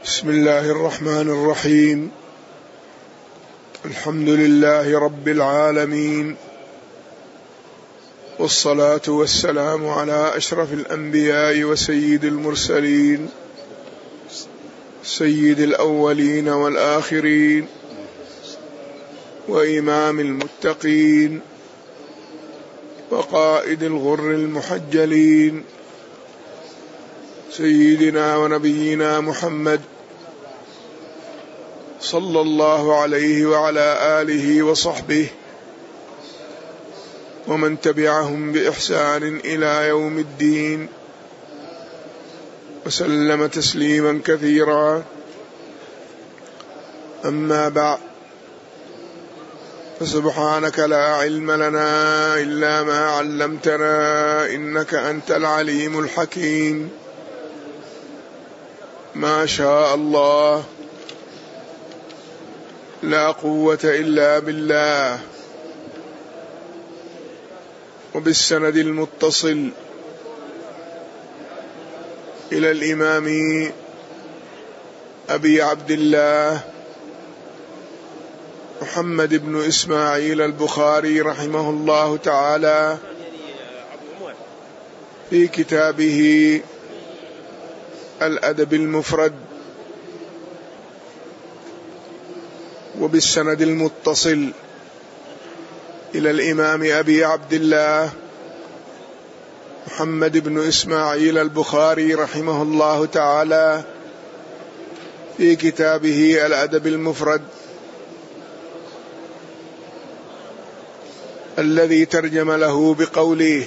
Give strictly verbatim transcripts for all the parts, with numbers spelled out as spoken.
بسم الله الرحمن الرحيم. الحمد لله رب العالمين، والصلاة والسلام على أشرف الأنبياء وسيد المرسلين، سيد الأولين والآخرين، وإمام المتقين، وقائد الغر المحجلين، سيدنا ونبينا محمد صلى الله عليه وعلى آله وصحبه ومن تبعهم بإحسان إلى يوم الدين، وسلم تسليما كثيرا. أما بعد، فسبحانك لا علم لنا إلا ما علمتنا إنك أنت العليم الحكيم. ما شاء الله، لا قوة إلا بالله. وبالسند المتصل إلى الإمام أبي عبد الله محمد بن إسماعيل البخاري رحمه الله تعالى في كتابه الأدب المفرد، وبالسند المتصل إلى الإمام أبي عبد الله محمد بن إسماعيل البخاري رحمه الله تعالى في كتابه الأدب المفرد الذي ترجم له بقوله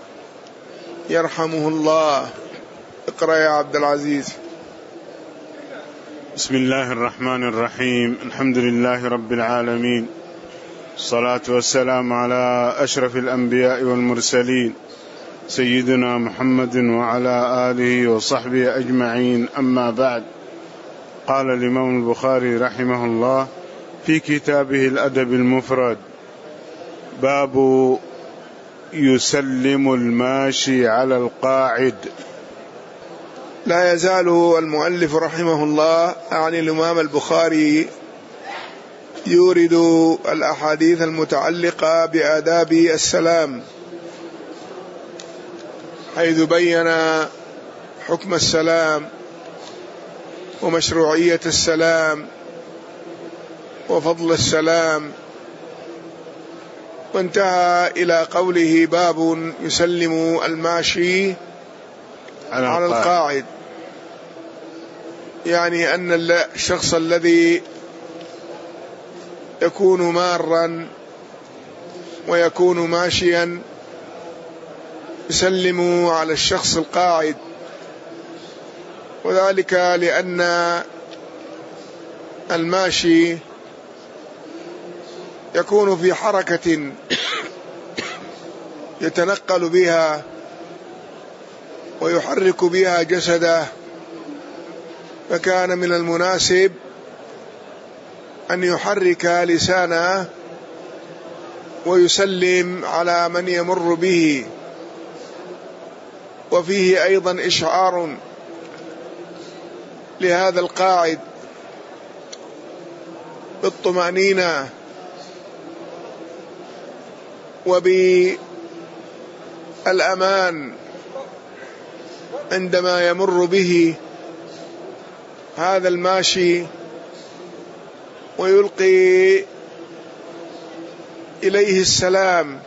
يرحمه الله. اقرأ يا عبد العزيز. بسم الله الرحمن الرحيم. الحمد لله رب العالمين، الصلاة والسلام على أشرف الأنبياء والمرسلين سيدنا محمد وعلى آله وصحبه أجمعين. أما بعد، قال الإمام البخاري رحمه الله في كتابه الأدب المفرد: باب يسلم الماشي على القاعد. لا يزال المؤلف رحمه الله عن الإمام البخاري يورد الأحاديث المتعلقة بآداب السلام، حيث بين حكم السلام ومشروعية السلام وفضل السلام، وانتهى إلى قوله: باب يسلم الماشي على, على القاعد. يعني أن الشخص الذي يكون مارا ويكون ماشيا يسلم على الشخص القاعد، وذلك لأن الماشي يكون في حركة يتنقل بها ويحرك بها جسده، فكان من المناسب أن يحرك لسانه ويسلم على من يمر به. وفيه أيضا إشعار لهذا القاعد بالطمأنينة وبالأمان عندما يمر به هذا الماشي ويلقي إليه السلام،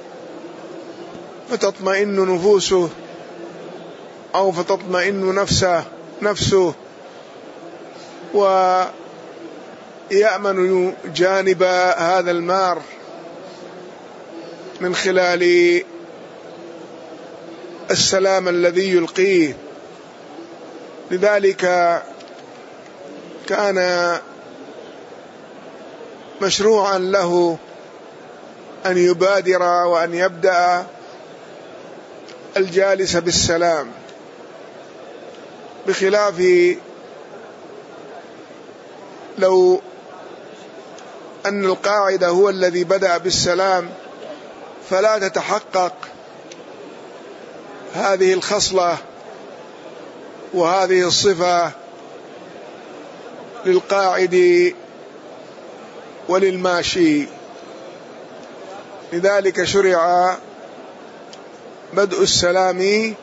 فتطمئن نفوسه أو فتطمئن نفسه نفسه ويأمن جانب هذا المار من خلال السلام الذي يلقيه. لذلك كان مشروعا له أن يبادر وأن يبدأ الجالس بالسلام، بخلاف لو أن القاعد هو الذي بدأ بالسلام فلا تتحقق هذه الخصلة وهذه الصفة للقاعد وللماشي، لذلك شرع بدء السلام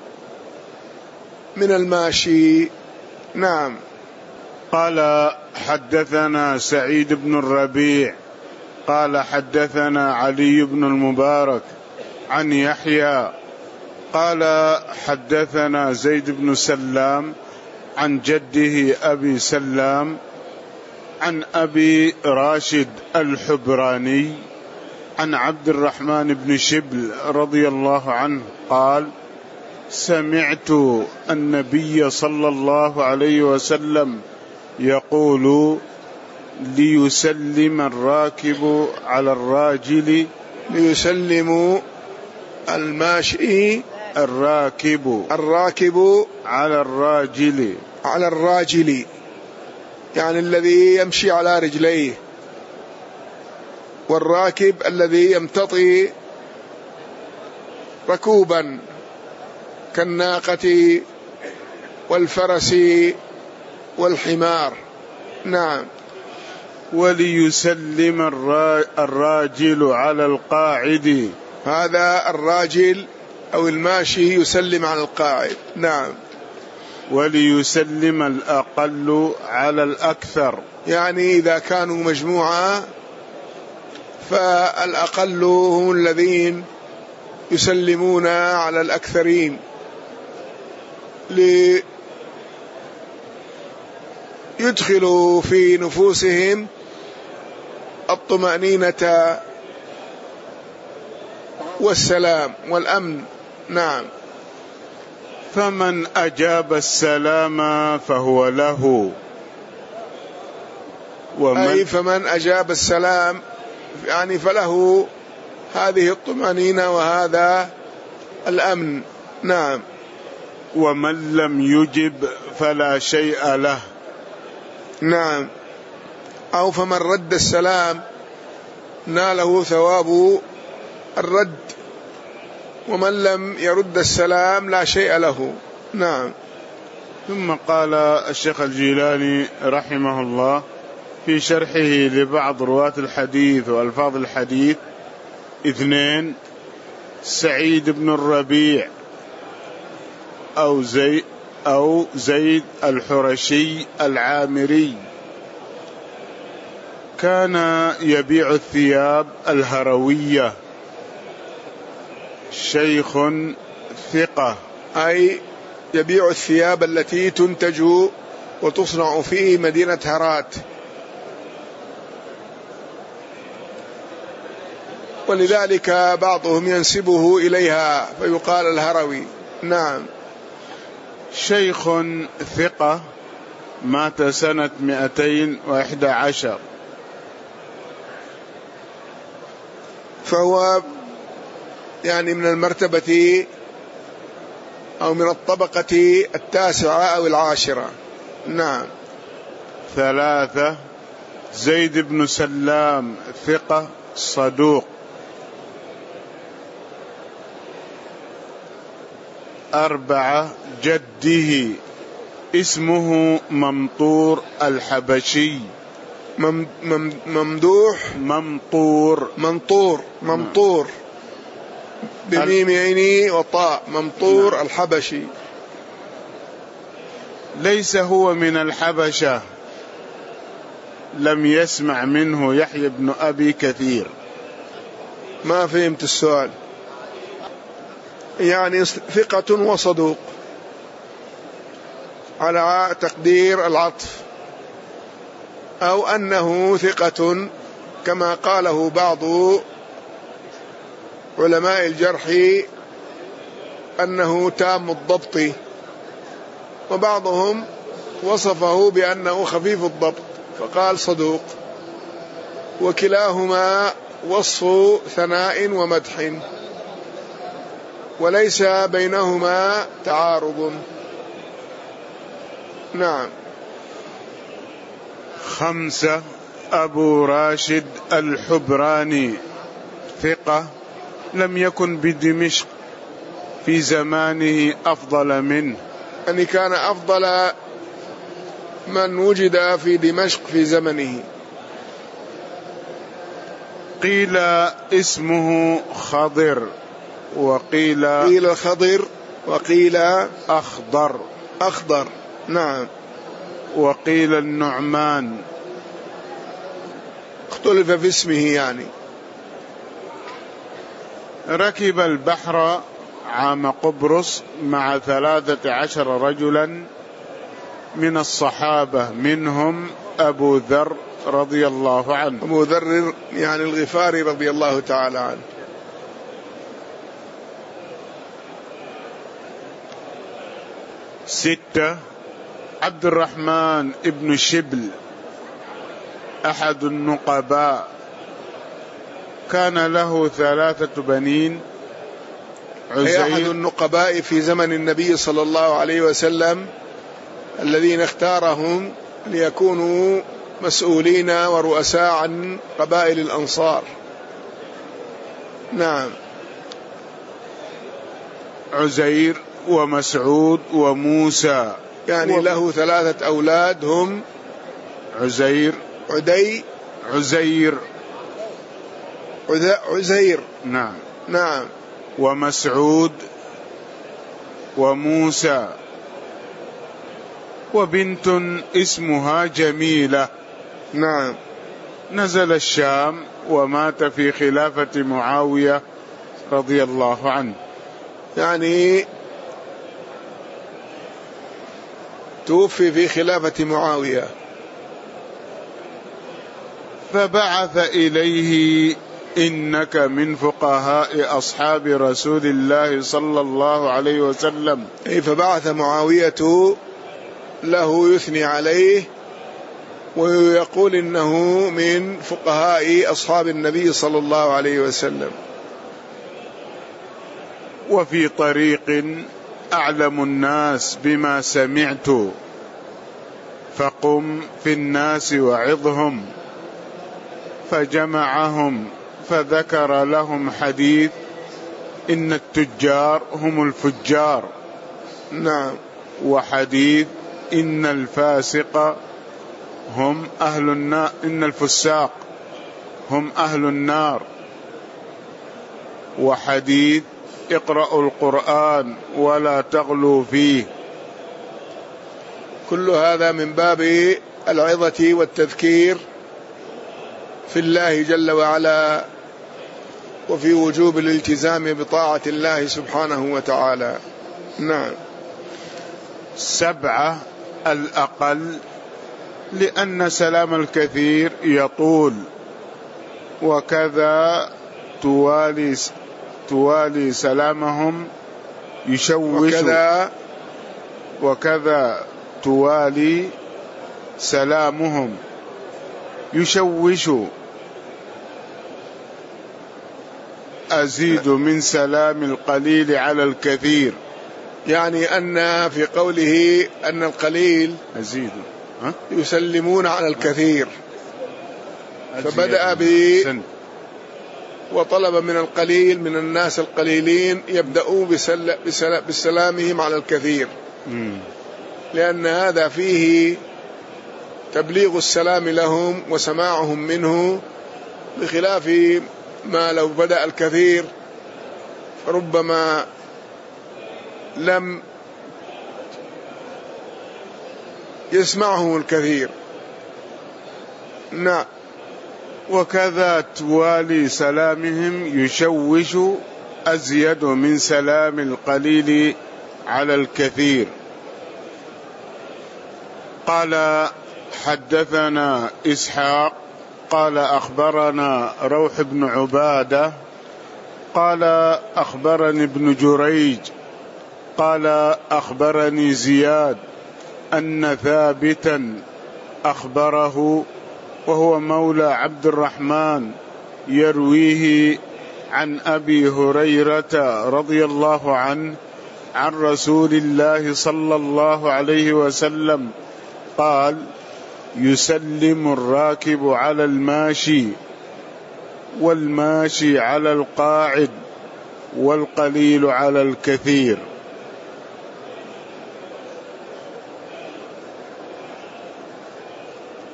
من الماشي. نعم. قال حدثنا سعيد بن الربيع قال حدثنا علي بن المبارك عن يحيى قال حدثنا زيد بن سلام عن جده أبي سلام عن أبي راشد الحبراني عن عبد الرحمن بن شبل رضي الله عنه قال سمعت النبي صلى الله عليه وسلم يقول ليسلم الراكب على الراجل ليسلم الماشي الراكب الراكب على الراجل على الراجل، يعني الذي يمشي على رجليه، والراكب الذي يمتطي ركوبا كالناقة والفرس والحمار. نعم. وليسلم الراجل على القاعد، هذا الراجل أو الماشي يسلم على القاعد. نعم. وليسلم الأقل على الأكثر، يعني إذا كانوا مجموعة فالأقل هم الذين يسلمون على الأكثرين ليدخلوا في نفوسهم الطمأنينة والسلام والأمن. نعم. فمن أجاب السلام فهو له، ومن أي فمن أجاب السلام يعني فله هذه الطمأنينة وهذا الأمن. نعم. ومن لم يجب فلا شيء له. نعم. أو فمن رد السلام ناله ثواب الرد، ومن لم يرد السلام لا شيء له. نعم. ثم قال الشيخ الجيلاني رحمه الله في شرحه لبعض رواة الحديث وألفاظ الحديث: اثنين، سعيد بن الربيع أو زيد أو زيد الحرشي العامري كان يبيع الثياب الهروية، شيخ ثقة، أي يبيع الثياب التي تنتج وتصنع في مدينة هرات، ولذلك بعضهم ينسبه إليها فيقال الهروي. نعم. شيخ ثقة، مات سنة مئتين وإحدى عشر، فهو يعني من المرتبة أو من الطبقة التاسعة أو العاشرة. نعم. ثلاثة، زيد بن سلام ثقة صدوق. أربعة، جده اسمه ممطور الحبشي، مم مم ممدوح ممطور منطور ممطور بميم عيني وطاء، ممطور نعم. الحبشي. ليس هو من الحبشة، لم يسمع منه يحيى بن أبي كثير. ما فهمت السؤال. يعني ثقة وصدوق على تقدير العطف، أو أنه ثقة كما قاله بعض علماء الجرح أنه تام الضبط، وبعضهم وصفه بأنه خفيف الضبط فقال صدوق، وكلاهما وصف ثناء ومدح وليس بينهما تعارض. نعم. خمسة، أبو راشد الحبراني ثقة، لم يكن بدمشق في زمانه أفضل منه، يعني كان أفضل من وجد في دمشق في زمنه. قيل اسمه خضر، وقيل قيل خضر، وقيل أخضر أخضر. نعم. وقيل النعمان. اختلف في اسمه يعني. ركب البحر عام قبرص مع ثلاثة عشر رجلا من الصحابة، منهم أبو ذر رضي الله عنه. أبو ذر يعني الغفاري رضي الله تعالى عنه. ستة، عبد الرحمن ابن شبل أحد النقباء، كان له ثلاثة بنين، أي أحد النقباء في زمن النبي صلى الله عليه وسلم الذين اختارهم ليكونوا مسؤولين ورؤساء عن قبائل الأنصار. نعم. عزير ومسعود وموسى، يعني له ثلاثة أولاد هم عزير عدي عزير عزير نعم نعم ومسعود وموسى، وبنت اسمها جميلة. نعم. نزل الشام ومات في خلافة معاوية رضي الله عنه. يعني توفي في خلافة معاوية. فبعث إليه: إنك من فقهاء أصحاب رسول الله صلى الله عليه وسلم. أي فبعث معاوية له يثني عليه ويقول إنه من فقهاء أصحاب النبي صلى الله عليه وسلم. وفي طريق: أعلم الناس بما سمعت، فقم في الناس وعظهم. فجمعهم فذكر لهم حديث: إن التجار هم الفجار. نعم. وحديث: إن الفاسق هم أهل النار، إن الفساق هم أهل النار. وحديث: اقرأوا القرآن ولا تغلوا فيه. كل هذا من باب العظة والتذكير في الله جل وعلا، وفي وجوب الالتزام بطاعة الله سبحانه وتعالى. نعم. سبعة، الأقل، لأن سلام الكثير يطول، وكذا توالي توالي سلامهم يشوش، وكذا, وكذا توالي سلامهم يشوش. أزيد من سلام القليل على الكثير، يعني أن في قوله أن القليل أزيد ها؟ يسلمون على الكثير، فبدأ ب وطلب من القليل من الناس القليلين يبدأوا بسل... بسل... بسلامهم على الكثير، لأن هذا فيه تبليغ السلام لهم وسماعهم منه، بخلاف ما لو بدأ الكثير ربما لم يسمعه الكثير. نعم. وكذا توالي سلامهم يشوش أزيد من سلام القليل على الكثير. قال: حدثنا إسحاق قال أخبرنا روح بن عبادة قال أخبرني ابن جريج قال أخبرني زياد أن ثابتا أخبره، وهو مولى عبد الرحمن، يرويه عن أبي هريرة رضي الله عنه عن رسول الله صلى الله عليه وسلم قال: يسلم الراكب على الماشي، والماشي على القاعد، والقليل على الكثير.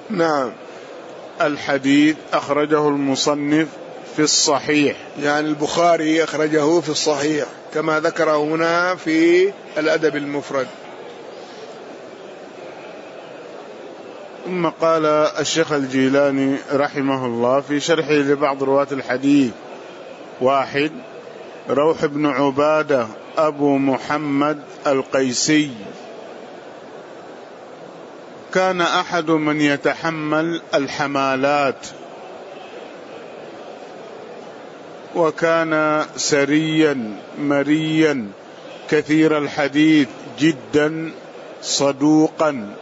نعم. الحديث أخرجه المصنف في الصحيح، يعني البخاري أخرجه في الصحيح كما ذكره هنا في الأدب المفرد. ثم قال الشيخ الجيلاني رحمه الله في شرحه لبعض رواة الحديث: واحد، روح بن عبادة أبو محمد القيسي، كان أحد من يتحمل الحمالات، وكان سريا مريا كثير الحديث جدا صدوقا.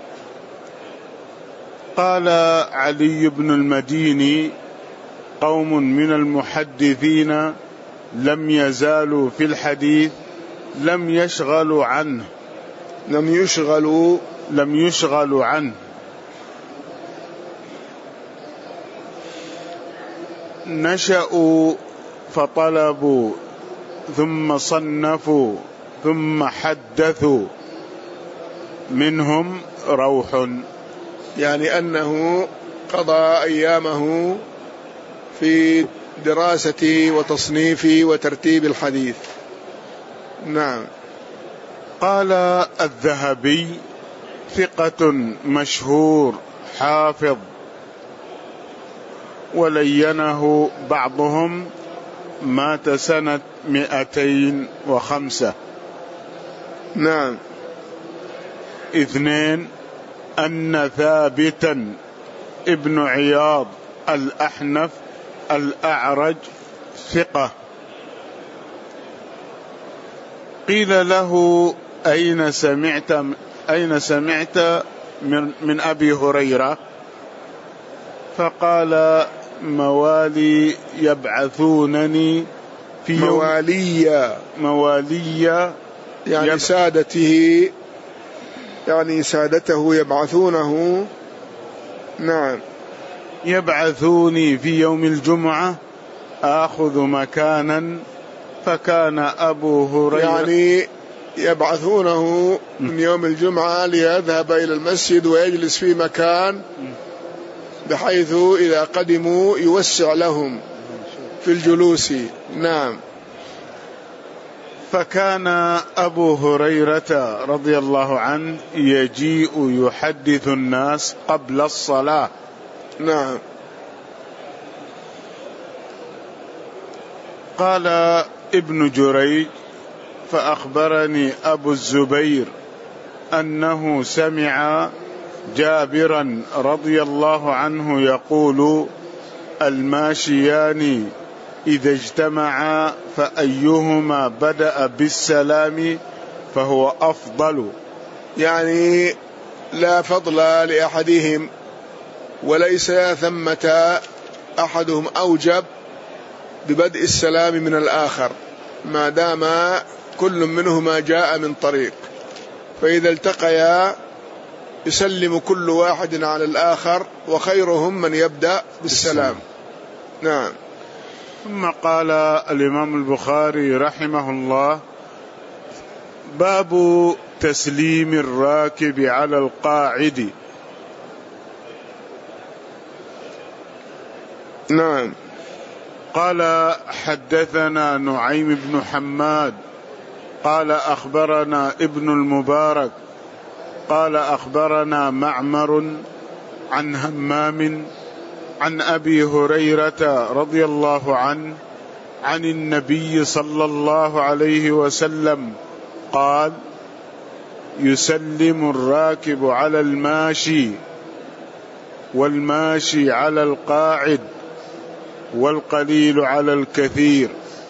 قال علي بن المديني: قوم من المحدثين لم يزالوا في الحديث لم يشغلوا عنه لم يشغلوا لم يشغلوا عنه نشأوا فطلبوا ثم صنفوا ثم حدثوا، منهم روح، يعني أنه قضى أيامه في دراسة وتصنيف وترتيب الحديث. نعم. قال الذهبي: ثقة مشهور حافظ، ولينه بعضهم، مات سنة مئتين وخمسة. نعم. اثنين، أن ثابتا ابن عياض الأحنف الأعرج ثقة. قيل له: أين سمعت أين سمعت من, من أبي هريرة؟ فقال: موالي يبعثونني في موالي موالي يعني يب... سادته، يعني سادته يبعثونه. نعم. يبعثوني في يوم الجمعة آخذ مكانا، فكان أبو هريرة يعني يبعثونه من يوم الجمعة ليذهب إلى المسجد ويجلس في مكان بحيث إذا قدموا يوسع لهم في الجلوس. نعم. فكان أبو هريرة رضي الله عنه يجيء يحدث الناس قبل الصلاة. نعم. قال ابن جريج: فأخبرني أبو الزبير أنه سمع جابرا رضي الله عنه يقول: الماشيان إذا اجتمعا فأيهما بدأ بالسلام فهو أفضل. يعني لا فضل لأحدهم، وليس ثمة أحدهم أوجب ببدء السلام من الآخر، ما دام كل منهما جاء من طريق، فإذا التقيا يسلم كل واحد على الآخر، وخيرهم من يبدأ بالسلام. نعم. ثم قال الإمام البخاري رحمه الله: باب تسليم الراكب على القاعد. نعم. قال: حدثنا نعيم بن حماد قال أخبرنا ابن المبارك قال أخبرنا معمر عن همام عن أبي هريرة رضي الله عنه عن النبي صلى الله عليه وسلم قال: يسلم الراكب على الماشي، والماشي على القاعد، والقليل على الكثير.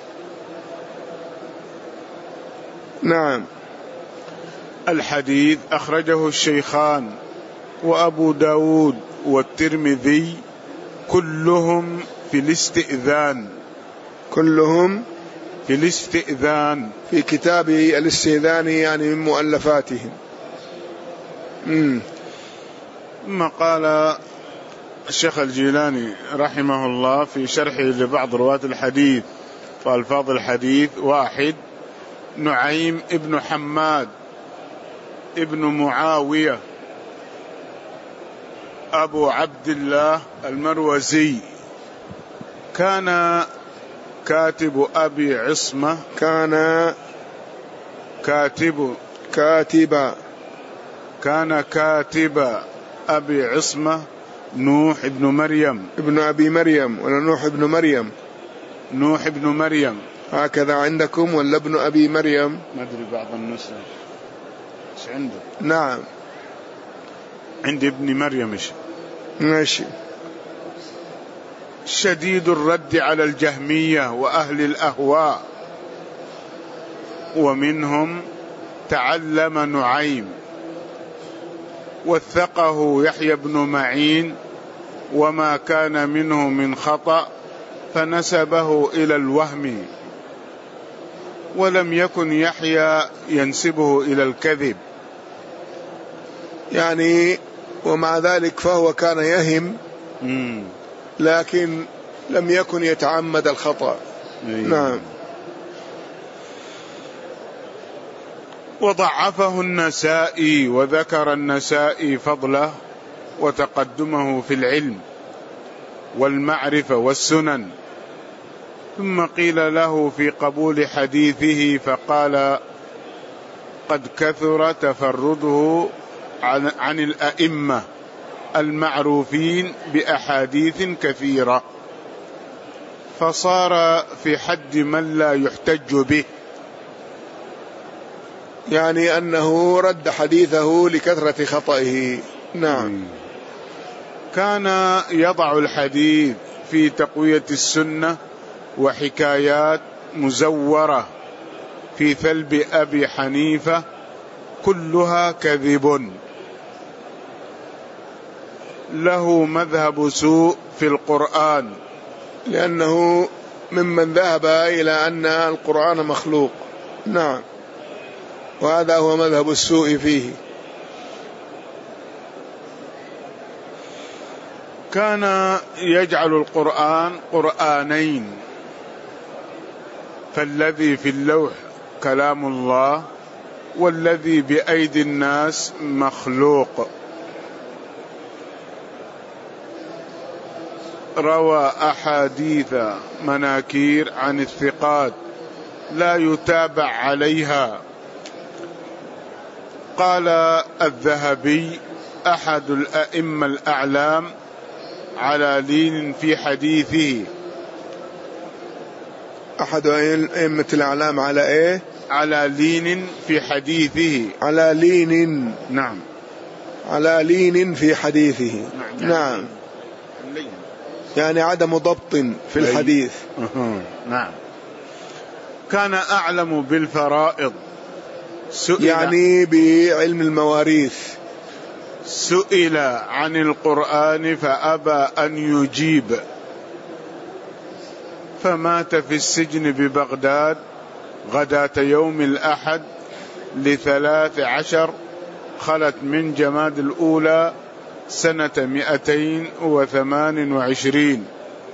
نعم. الحديث أخرجه الشيخان وأبو داود والترمذي، كلهم في الاستئذان كلهم في الاستئذان في كتاب الاستئذان، يعني من مؤلفاتهم. ثم قال الشيخ الجيلاني رحمه الله في شرحه لبعض رواة الحديث وألفاظ الحديث: واحد، نعيم ابن حماد ابن معاوية أبو عبد الله المروزي كان كاتب أبي عصمة كان كاتب كاتب كان كاتب أبي عصمة نوح ابن مريم ابن أبي مريم ولا نوح ابن مريم؟ نوح ابن مريم هكذا عندكم ولا ابن أبي مريم؟ ما أدري بعض النسخ ايش عنده. نعم عندي ابن مريم ايش. ماشي. شديد الرد على الجهمية وأهل الأهواء، ومنهم تعلم نعيم، وثقه يحيى بن معين وما كان منه من خطأ فنسبه إلى الوهم، ولم يكن يحيى ينسبه إلى الكذب. يعني ومع ذلك فهو كان يهم مم. لكن لم يكن يتعمد الخطأ. نعم. وضعفه النسائي، وذكر النسائي فضله وتقدمه في العلم والمعرفة والسنن، ثم قيل له في قبول حديثه فقال قد كثر تفرده عن, عن الأئمة المعروفين بأحاديث كثيرة، فصار في حد من لا يحتج به. يعني أنه رد حديثه لكثرة خطئه. نعم. كان يضع الحديث في تقوية السنة وحكايات مزورة في ثلب أبي حنيفة كلها كذب. له مذهب سوء في القرآن، لأنه ممن ذهب إلى أن القرآن مخلوق. نعم. وهذا هو مذهب السوء فيه. كان يجعل القرآن قرآنين، فالذي في اللوح كلام الله، والذي بأيدي الناس مخلوق. روى أحاديث مناكير عن الثقات لا يتابع عليها. قال الذهبي أحد الأئمة الأعلام على لين في حديثه. أحد أئمة الأعلام على إيه؟ على لين في حديثه. على لين. نعم. على لين في حديثه. نعم. نعم. يعني عدم ضبط في الحديث. نعم. كان أعلم بالفرائض، يعني بعلم المواريث. سئل عن القرآن فأبى أن يجيب، فمات في السجن ببغداد غداة يوم الأحد لثلاث عشر خلت من جماد الأولى سنة مئتين وثمان وعشرين.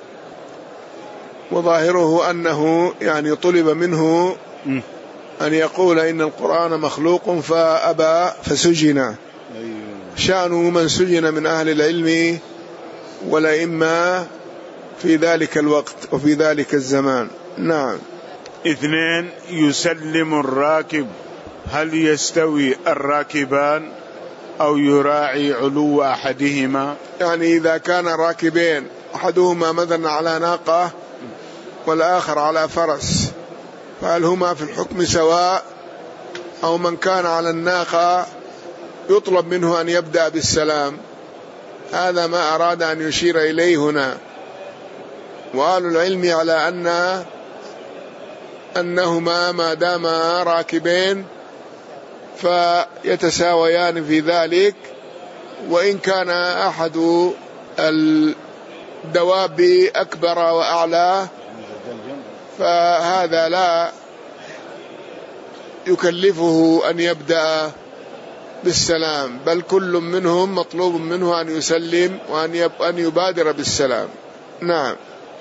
وظاهره أنه يعني طلب منه أن يقول إن القرآن مخلوق فأبى فسجن. شأن من سجن من أهل العلم والأئمة في ذلك الوقت وفي ذلك الزمان. نعم. اثنين، يسلم الراكب، هل يستوي الراكبان أو يراعي علو أحدهما؟ يعني إذا كان راكبين أحدهما مثلا على ناقة والآخر على فرس، فهل هما في الحكم سواء، أو من كان على الناقة يطلب منه أن يبدأ بالسلام؟ هذا ما أراد أن يشير إليه هنا. وأهل العلم على أن أنهما ما داما راكبين فيتساويان في ذلك، وإن كان أحد الدواب أكبر وأعلى فهذا لا يكلفه أن يبدأ بالسلام، بل كل منهم مطلوب منه أن يسلم وأن يبادر بالسلام. نعم.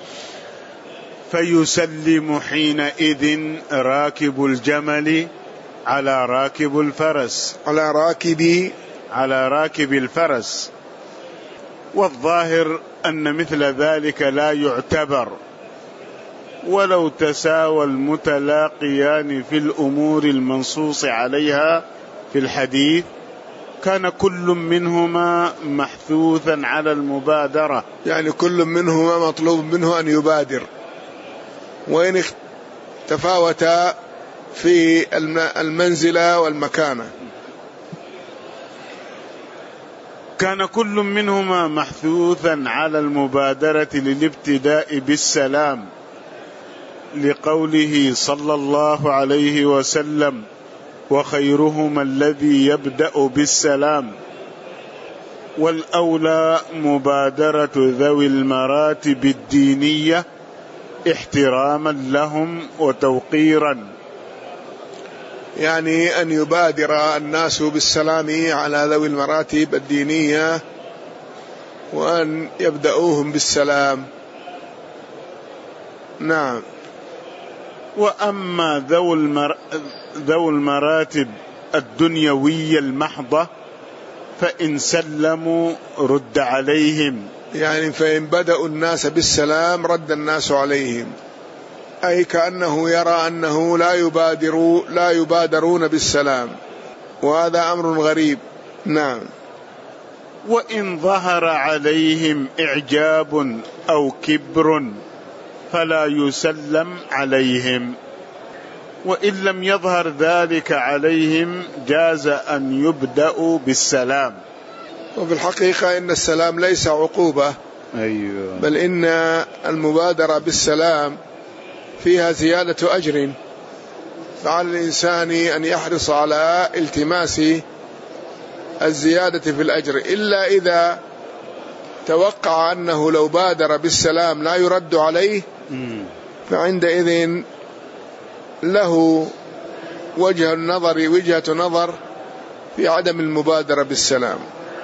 فيسلم حينئذ راكب الجمل على راكب الفرس، على راكب على راكب الفرس والظاهر أن مثل ذلك لا يعتبر، ولو تساوى المتلاقيان في الأمور المنصوص عليها في الحديث كان كل منهما محثوثا على المبادرة، يعني كل منهما مطلوب منه أن يبادر، وإن تفاوتا في المنزلة والمكانة كان كل منهما محثوثا على المبادرة للابتداء بالسلام، لقوله صلى الله عليه وسلم: وخيرهما الذي يبدأ بالسلام. والأولى مبادرة ذوي المراتب الدينية احتراما لهم وتوقيرا، يعني أن يبادر الناس بالسلام على ذوي المراتب الدينية وأن يبدأوهم بالسلام. نعم. وأما ذو, المر... ذو المراتب الدنيوية المحضة فإن سلموا رد عليهم، يعني فإن بدأوا الناس بالسلام رد الناس عليهم، أي كأنه يرى أنه لا يبادروا لا يبادرون بالسلام، وهذا أمر غريب. نعم. وإن ظهر عليهم إعجاب أو كبر فلا يسلم عليهم، وإن لم يظهر ذلك عليهم جاز أن يبدأوا بالسلام. وفي الحقيقة إن السلام ليس عقوبة، أيوة. بل إن المبادرة بالسلام فيها زيادة أجر، فعلى الإنسان أن يحرص على التماس الزيادة في الأجر، إلا إذا توقع أنه لو بادر بالسلام لا يرد عليه، فعندئذ له وجه النظر وجهة نظر في عدم المبادرة بالسلام.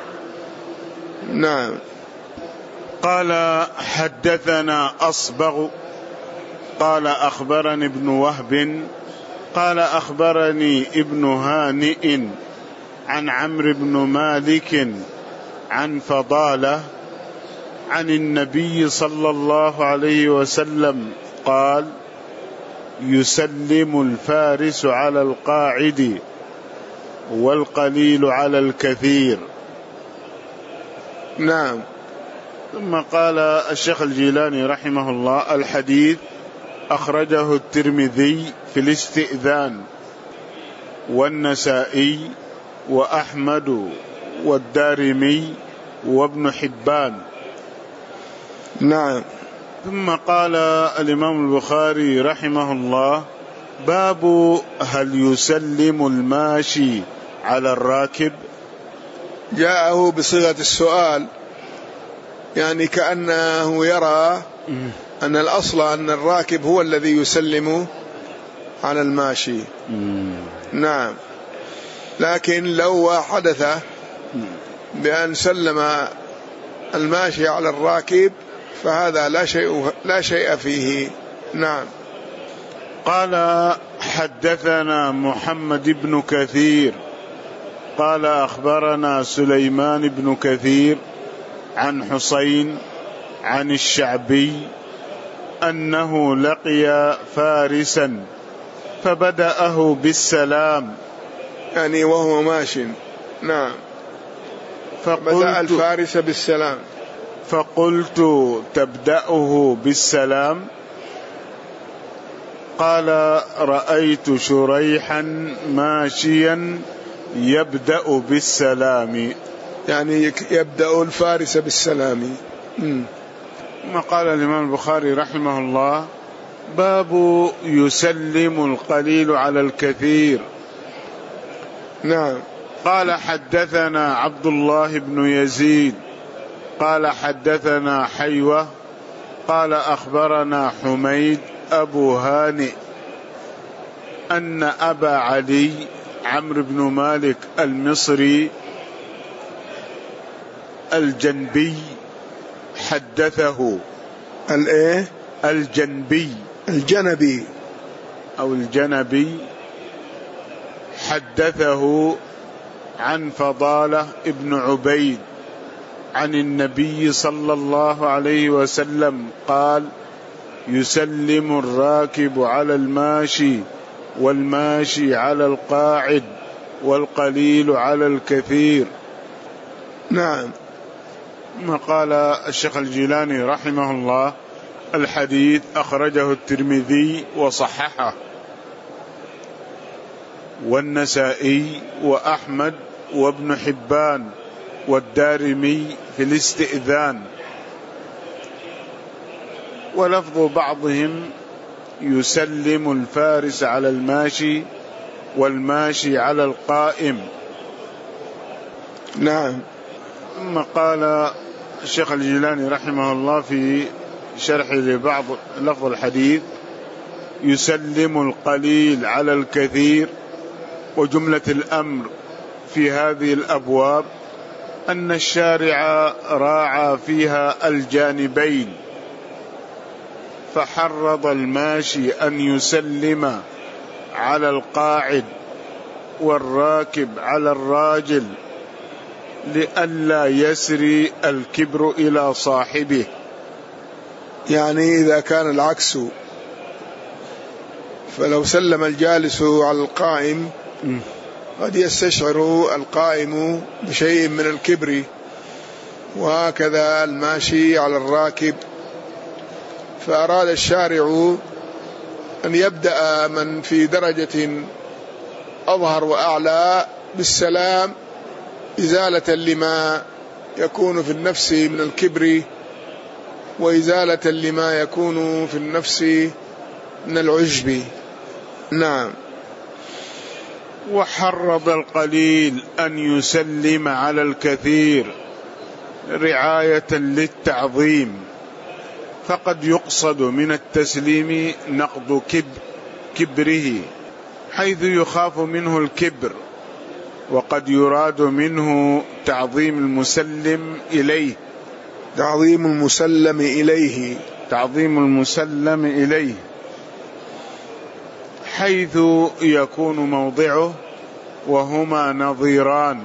نعم. قال حدثنا أصبغ قال أخبرني ابن وهب قال أخبرني ابن هانئ عن عمرو بن مالك عن فضالة عن النبي صلى الله عليه وسلم قال: يسلم الفارس على القاعد والقليل على الكثير. نعم. ثم قال الشيخ الجيلاني رحمه الله: الحديث أخرجه الترمذي في الاستئذان والنسائي وأحمد والدارمي وابن حبان. نعم. ثم قال الإمام البخاري رحمه الله: باب هل يسلم الماشي على الراكب. جاءه بصيغة السؤال، يعني كأنه يرى أن الأصل أن الراكب هو الذي يسلم على الماشي. نعم. لكن لو حدث بأن سلم الماشي على الراكب فهذا لا شيء لا شيء فيه. نعم. قال حدثنا محمد بن كثير قال أخبرنا سليمان بن كثير عن حسين عن الشعبي أنه لقي فارسا فبدأه بالسلام، يعني وهو ماشٍ. نعم. فبدأ الفارس بالسلام. فقلت: تبدأه بالسلام؟ قال: رأيت شريحا ماشيا يبدأ بالسلام، يعني يبدأ الفارس بالسلام. ما قال الإمام البخاري رحمه الله: باب يسلم القليل على الكثير. نعم. قال حدثنا عبد الله بن يزيد قال حدثنا حيوة قال أخبرنا حميد أبو هانئ أن أبا علي عمرو بن مالك المصري الجنبي حدثه. الايه؟ الجنبي الجنبي أو الجنبي حدثه عن فضالة ابن عبيد عن النبي صلى الله عليه وسلم قال: يسلم الراكب على الماشي، والماشي على القاعد، والقليل على الكثير. نعم. ما قال الشيخ الجيلاني رحمه الله: الحديث أخرجه الترمذي وصححه، والنسائي وأحمد وابن حبان والدارمي في الاستئذان. ولفظ بعضهم: يسلم الفارس على الماشي، والماشي على القائم. نعم. ثم قال الشيخ الجيلاني رحمه الله في شرح لبعض لفظ الحديث: يسلم القليل على الكثير. وجملة الأمر في هذه الأبواب أن الشارع راعى فيها الجانبين، فحرض الماشي أن يسلم على القاعد، والراكب على الراجل، لئلا يسري الكبر إلى صاحبه. يعني إذا كان العكس، فلو سلم الجالس على القائم قد يستشعر القائم بشيء من الكبر، وهكذا الماشي على الراكب. فأراد الشارع أن يبدأ من في درجة أظهر وأعلى بالسلام، إزالة لما يكون في النفس من الكبر، وإزالة لما يكون في النفس من العجب. نعم. وحرض القليل أن يسلم على الكثير رعاية للتعظيم، فقد يقصد من التسليم نقض كبر كبره، حيث يخاف منه الكبر، وقد يراد منه تعظيم المسلم إليه. تعظيم المسلم إليه تعظيم المسلم إليه حيث يكون موضعه، وهما نظيران.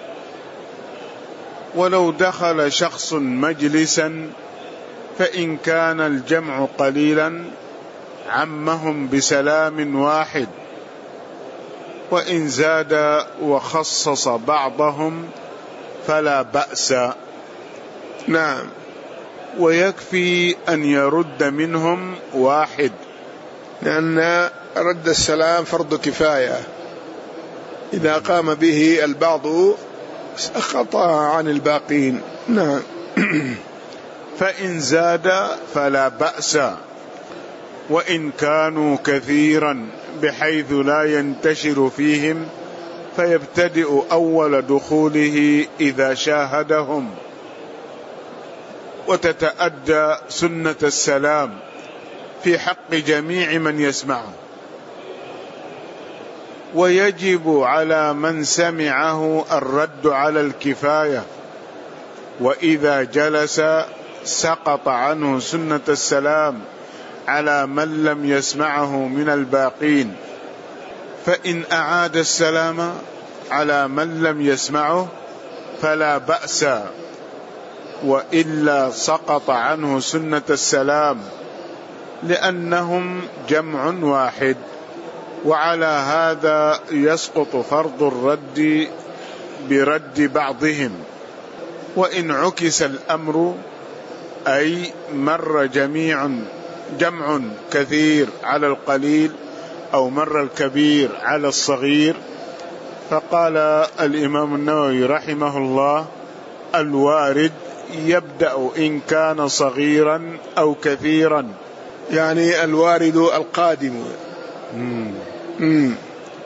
ولو دخل شخص مجلسا، فإن كان الجمع قليلا عمهم بسلام واحد، وإن زاد وخصص بعضهم فلا بأس. نعم. ويكفي أن يرد منهم واحد، لأن رد السلام فرض كفاية، إذا قام به البعض سقط عن الباقين. نعم. فإن زاد فلا بأس، وإن كانوا كثيرا بحيث لا ينتشر فيهم، فيبتدئ أول دخوله إذا شاهدهم، وتتأدى سنة السلام في حق جميع من يسمعه. ويجب على من سمعه الرد على الكفاية، وإذا جلس سقط عنه سنة السلام على من لم يسمعه من الباقين. فإن أعاد السلام على من لم يسمعه فلا بأس، وإلا سقط عنه سنة السلام، لأنهم جمع واحد. وعلى هذا يسقط فرض الرد برد بعضهم. وإن عكس الأمر، أي مر جميع جمع كثير على القليل، أو مر الكبير على الصغير، فقال الإمام النووي رحمه الله: الوارد يبدأ إن كان صغيرا أو كثيرا. يعني الوارد القادم. مم. مم.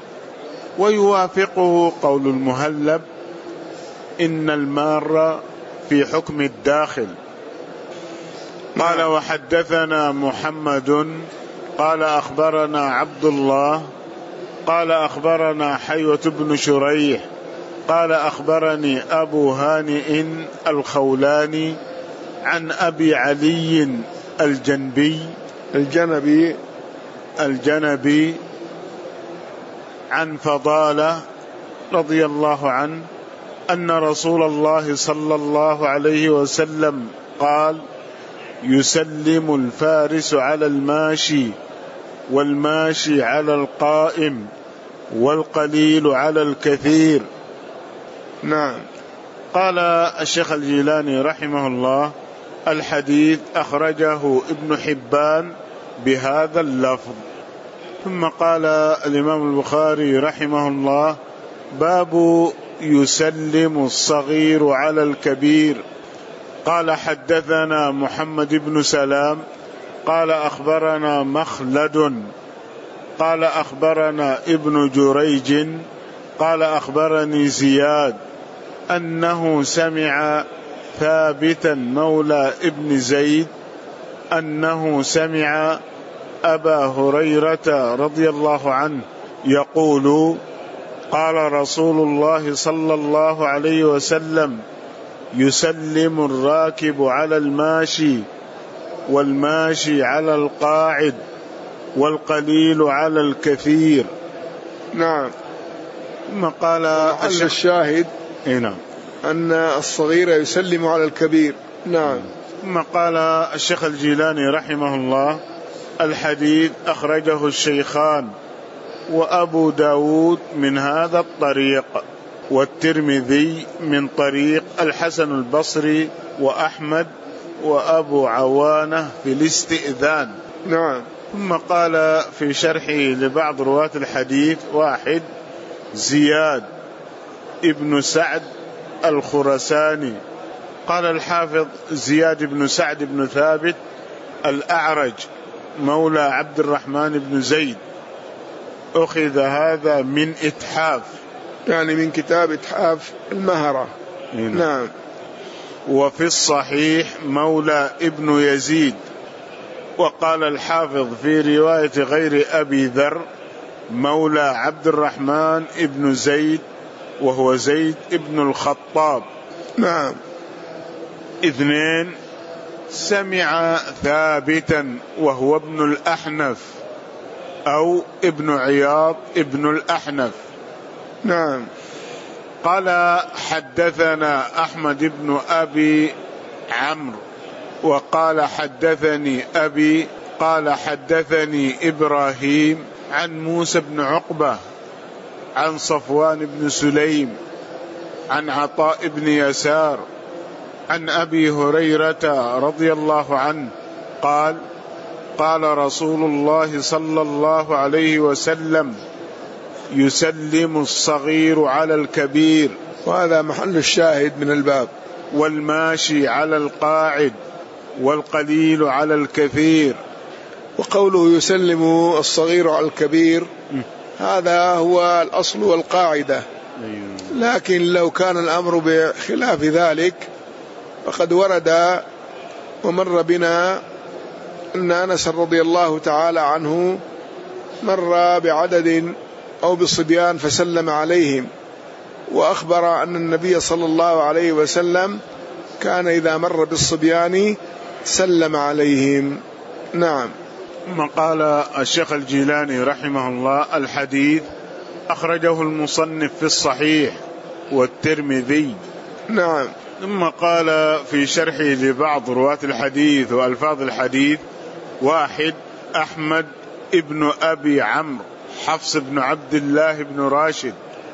ويوافقه قول المهلب: إن المار في حكم الداخل. قال: وحدثنا محمد قال أخبرنا عبد الله قال أخبرنا حيوة بن شريح قال أخبرني أبو هانئ الخولاني عن أبي علي الجنبي الجنبي الجنبي عن فضالة رضي الله عنه أن رسول الله صلى الله عليه وسلم قال: يسلم الفارس على الماشي، والماشي على القائم، والقليل على الكثير. نعم. قال الشيخ الجيلاني رحمه الله: الحديث أخرجه ابن حبان بهذا اللفظ. ثم قال الإمام البخاري رحمه الله: باب يسلم الصغير على الكبير. قال: حدثنا محمد بن سلام قال أخبرنا مخلد قال أخبرنا ابن جريج قال أخبرني زياد أنه سمع ثابتا مولى ابن زيد أنه سمع أبا هريرة رضي الله عنه يقول: قال رسول الله صلى الله عليه وسلم: يسلم الراكب على الماشي، والماشي على القاعد، والقليل على الكثير. نعم. ثم قال الشاهد نعم أن الصغير يسلم على الكبير. نعم. ثم قال الشيخ الجيلاني رحمه الله: الحديث أخرجه الشيخان وأبو داود من هذا الطريق، والترمذي من طريق الحسن البصري وأحمد وأبو عوانة في الاستئذان. نعم. ثم قال في شرحه لبعض رواة الحديث: واحد، زياد ابن سعد الخرساني. قال الحافظ: زياد بن سعد بن ثابت الأعرج مولى عبد الرحمن بن زيد. أخذ هذا من إتحاف، يعني من كتاب إتحاف المهرة. هنا. نعم. وفي الصحيح مولى ابن يزيد. وقال الحافظ في رواية غير أبي ذر مولى عبد الرحمن ابن زيد، وهو زيد ابن الخطاب. نعم. اثنين، سمع ثابتا وهو ابن الأحنف أو ابن عياض ابن الأحنف. نعم. قال: حدثنا أحمد بن أبي عمرو. وقال: حدثني أبي قال: حدثني إبراهيم عن موسى بن عقبة عن صفوان بن سليم عن عطاء بن يسار عن أبي هريرة رضي الله عنه قال: قال رسول الله صلى الله عليه وسلم: يسلم الصغير على الكبير. وهذا محل الشاهد من الباب. والماشي على القاعد، والقليل على الكثير. وقوله يسلم الصغير على الكبير هذا هو الأصل والقاعدة، لكن لو كان الأمر بخلاف ذلك فقد ورد ومر بنا أن أنس رضي الله تعالى عنه مر بعدد أو بصبيان فسلم عليهم، وأخبر أن النبي صلى الله عليه وسلم كان إذا مر بالصبيان سلم عليهم. نعم. ثم قال الشيخ الجيلاني رحمه الله: الحديث أخرجه المصنف في الصحيح والترمذي. نعم. ثم قال في شرحه لبعض رواة الحديث وألفاظ الحديث: واحد، أحمد ابن أبي عمرو حفص بن عبد الله بن راشد.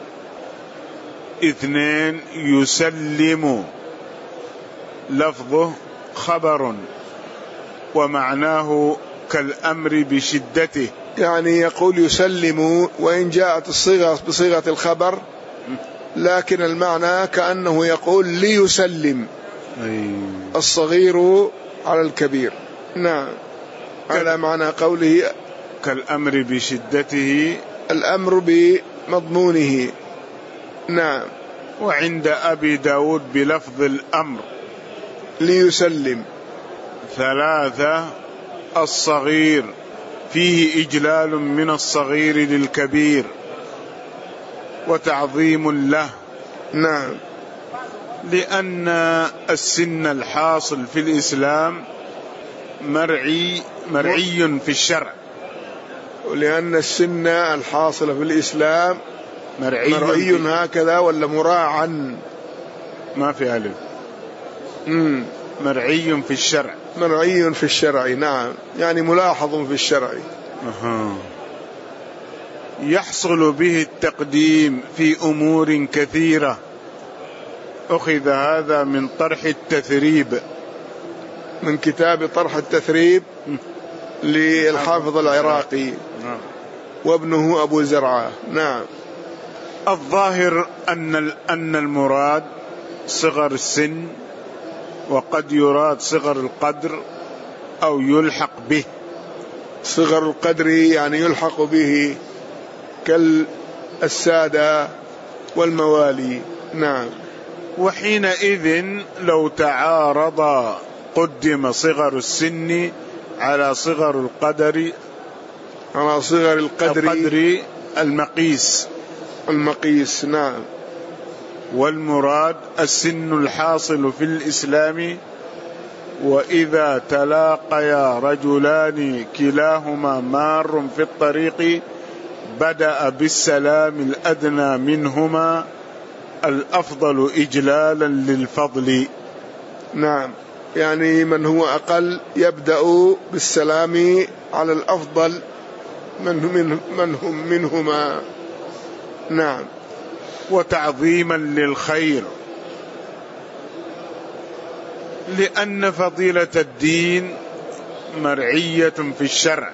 اثنين، يسلم لفظه خبر ومعناه كالأمر بشدته، يعني يقول يسلم وإن جاءت الصيغة بصيغة الخبر لكن المعنى كأنه يقول ليسلم الصغير على الكبير. نعم. على معنى قوله كالأمر بشدته، الأمر بمضمونه. نعم. وعند أبي داود بلفظ الأمر ليسلم. ثلاثة، الصغير فيه إجلال من الصغير للكبير وتعظيم له. نعم. لأن السن الحاصل في الإسلام مرعي مرعي في الشرع، ولأن السن الحاصل في الإسلام مرعي, مرعي هكذا ولا مراعا ما في ألف. مم. مرعي في الشرع. مرعي في الشرع، نعم، يعني ملاحظ في الشرع. أه. يحصل به التقديم في أمور كثيرة. أخذ هذا من طرح التثريب، من كتاب طرح التثريب للحافظ العراقي. نعم. وابنه أبو زرعة. نعم. الظاهر أن أن المراد صغر السن، وقد يراد صغر القدر أو يلحق به. صغر القدر يعني يلحق به كالسادة والموالي. نعم. وحينئذ لو تعارض قدم صغر السن على صغر القدر، على صغر القدر, القدر المقيس المقيس. نعم. والمراد السن الحاصل في الإسلام. وإذا تلاقيا رجلان كلاهما مار في الطريق بدأ بالسلام الأدنى منهما الأفضل إجلالا للفضل. نعم، يعني من هو أقل يبدأ بالسلام على الأفضل من هم, من هم منهما. نعم. وتعظيما للخير، لأن فضيلة الدين مرعية في الشرع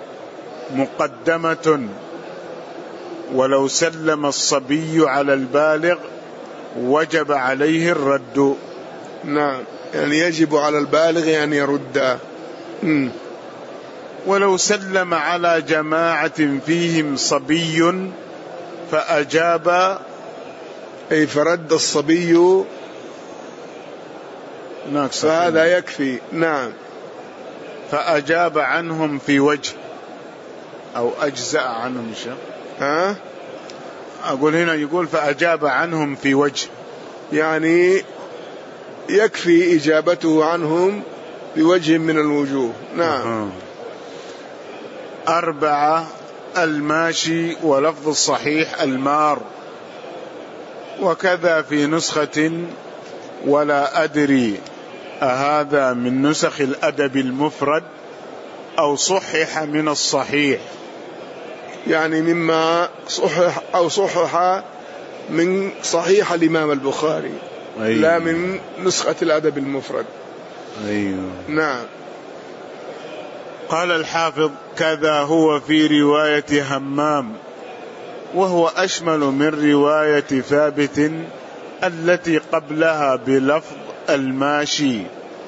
مقدمة، ولو سلم الصبي على البالغ وجب عليه الرد. نعم، يعني يجب على البالغ أن يرد. م. ولو سلم على جماعة فيهم صبي فأجاب، أي فرد الصبي فهذا يكفي. نعم. فأجاب عنهم في وجه أو أجزأ عنهم شيء. ها؟ أقول هنا يقول فأجاب عنهم في وجه، يعني يكفي إجابته عنهم بوجه من الوجوه. نعم. أربعة الماشي، ولفظ الصحيح المار. وكذا في نسخة ولا أدري أهذا من نسخ الأدب المفرد أو صحح من الصحيح، يعني مما صحح أو صحح من صحيح الإمام البخاري. أيوه. لا من نسخة الأدب المفرد. أيوه. نعم. قال الحافظ كذا هو في رواية همام، وهو أشمل من رواية ثابت التي قبلها بلفظ الماشي،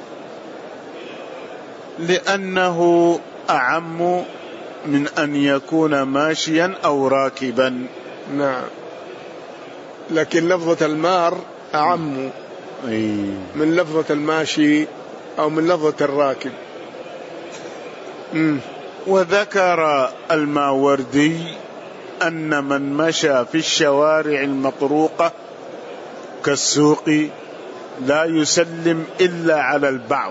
لأنه أعم من أن يكون ماشيا أو راكبا. نعم، لكن لفظة المار أعم من لفظة الماشي أو من لفظة الراكب. م. وذكر الماوردي أن من مشى في الشوارع المطروقة كالسوق لا يسلم إلا على البعض،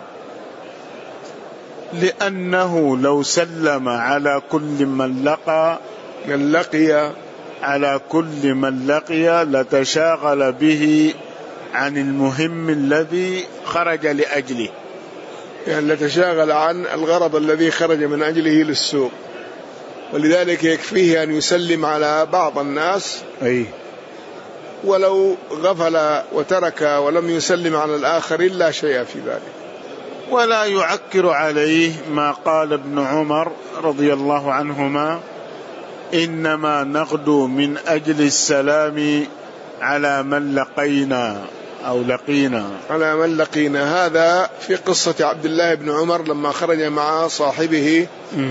لأنه لو سلم على كل من لقى من لقي على كل من لقي لتشاغل به عن المهم الذي خرج لأجله، يعني لتشاغل عن الغرض الذي خرج من أجله للسوق، ولذلك يكفيه أن يسلم على بعض الناس. أي. ولو غفل وترك ولم يسلم على الآخر لا شيء في ذلك. ولا يعكر عليه ما قال ابن عمر رضي الله عنهما إنما نغدو من أجل السلام على من لقينا أو لقينا على من لقينا. هذا في قصة عبد الله بن عمر لما خرج مع صاحبه م.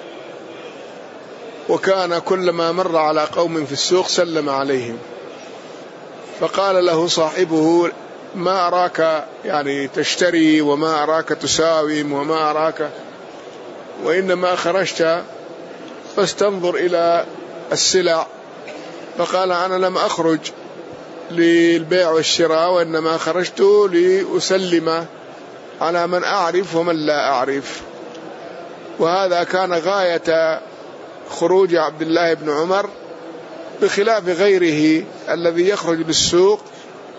وكان كلما مر على قوم في السوق سلم عليهم، فقال له صاحبه ما أراك يعني تشتري وما أراك تساوم وما أراك، وإنما خرجت فاستنظر إلى السلع. فقال أنا لم أخرج للبيع والشراء، وإنما خرجت لأسلم على من أعرف ومن لا أعرف. وهذا كان غاية خروج عبد الله بن عمر، بخلاف غيره الذي يخرج للسوق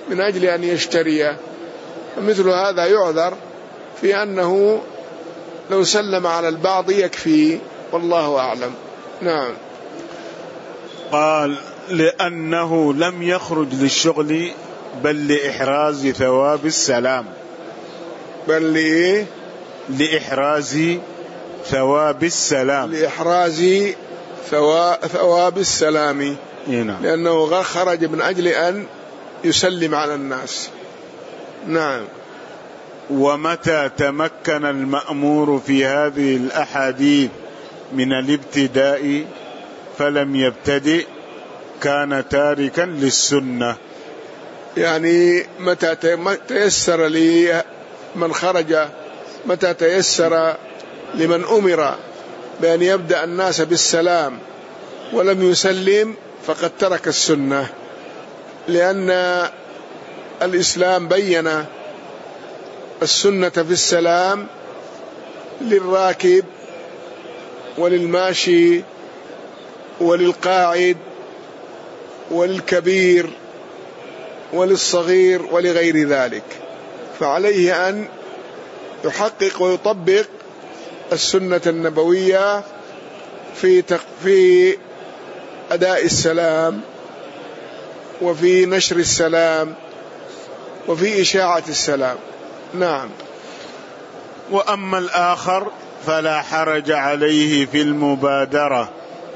من أجل أن يشتري، مثل هذا يعذر في أنه لو سلم على البعض يكفي، والله أعلم. نعم. قال لأنه لم يخرج للشغل بل لإحراز ثواب السلام. بل لإيه؟ لإحراز ثواب السلام. لإحراز ثواب السلام. نعم. لأنه خرج من أجل أن يسلم على الناس. نعم. ومتى تمكن المأمور في هذه الأحاديث من الابتداء فلم يبتدئ كان تاركا للسنة. يعني متى تيسر لمن خرج، متى تيسر لمن أمر بأن يبدأ الناس بالسلام ولم يسلم فقد ترك السنة، لأن الإسلام بين السنة في السلام للراكب وللماشي وللقاعد وللكبير وللصغير ولغير ذلك، فعليه أن يحقق ويطبق السنة النبوية في في أداء السلام وفي نشر السلام وفي إشاعة السلام. نعم. وأما الآخر فلا حرج عليه في المبادرة.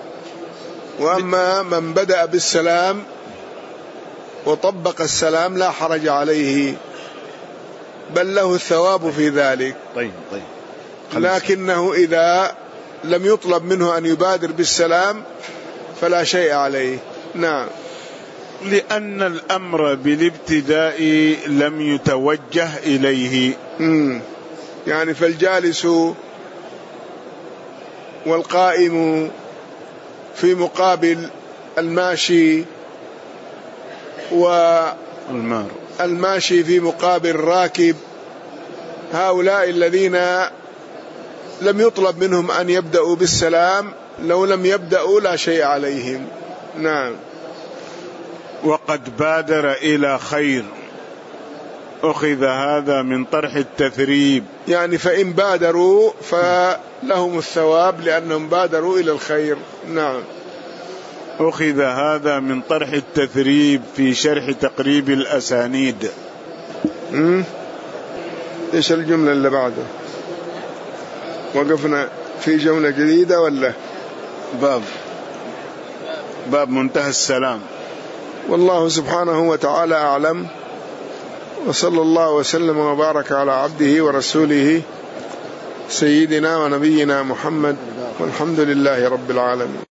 وأما من بدأ بالسلام وطبق السلام لا حرج عليه، بل له الثواب في ذلك. طيب طيب. لكنه إذا لم يطلب منه أن يبادر بالسلام فلا شيء عليه. نعم. لأن الأمر بالابتداء لم يتوجه إليه. مم. يعني فالجالس والقائم في مقابل الماشي والماشي في مقابل الراكب، هؤلاء الذين لم يطلب منهم أن يبدأوا بالسلام لو لم يبدأوا لا شيء عليهم. نعم. وقد بادر إلى خير أخذ هذا من طرح التثريب. يعني فإن بادروا فلهم الثواب لأنهم بادروا إلى الخير. نعم. أخذ هذا من طرح التثريب في شرح تقريب الأسانيد. مم. إيش الجملة اللي بعده؟ وقفنا في جملة جديدة ولا باب باب منتهى السلام. والله سبحانه وتعالى أعلم، وصلى الله وسلم وبارك على عبده ورسوله سيدنا ونبينا محمد، والحمد لله رب العالمين.